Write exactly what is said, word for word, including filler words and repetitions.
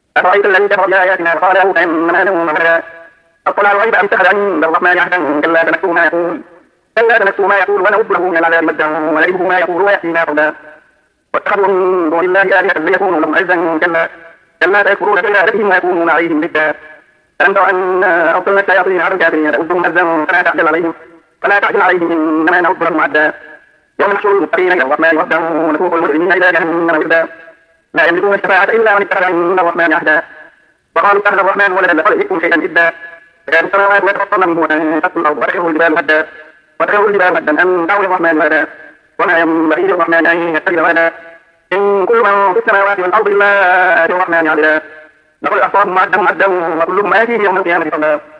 أفرأيت الذي كفر بآياتنا وقال لأوتين مالا وولدا أطلع الغيب أم اتخذ عند الرحمن عهدا كلا سنكتب ما يقول كلا سنكتب ما يقول ونود له من العذاب مدا ونرثه ما يقول ويأتينا فردا واتخذوا من دون الله آلهة ليكونوا لهم عزا كلا كلا سيكفرون بعبادتهم ويكونون عليهم ضدا ألم تر أنا أرسلنا الشياطين على الكافرين تؤذهم أزا فلا تعجل عليهم فلا تعجل عليهم إنما نعد لهم عدا يوم نحشر المتقين إلى الرحمن وفدا ونسوق المجرمين إلى جهنم وردا لا يملكون الشفاعة إلا من اتخذ عند الرحمن عهدا وقالوا اتخذ الرحمن ولدا لقد جئتم شيئا جدا فكانت السماوات يتفطرن منه وتنشق الأرض وتخر الجبال هدا وتخر الجبال هدا أن دعوا للرحمن ولدا وما ينبغي للرحمن أن يتخذ ولدا إن كل من في السماوات والأرض إلا آتي الرحمن عبدا لقد أحصاهم وعدهم عدا وكلهم آتيه يوم القيامة فردا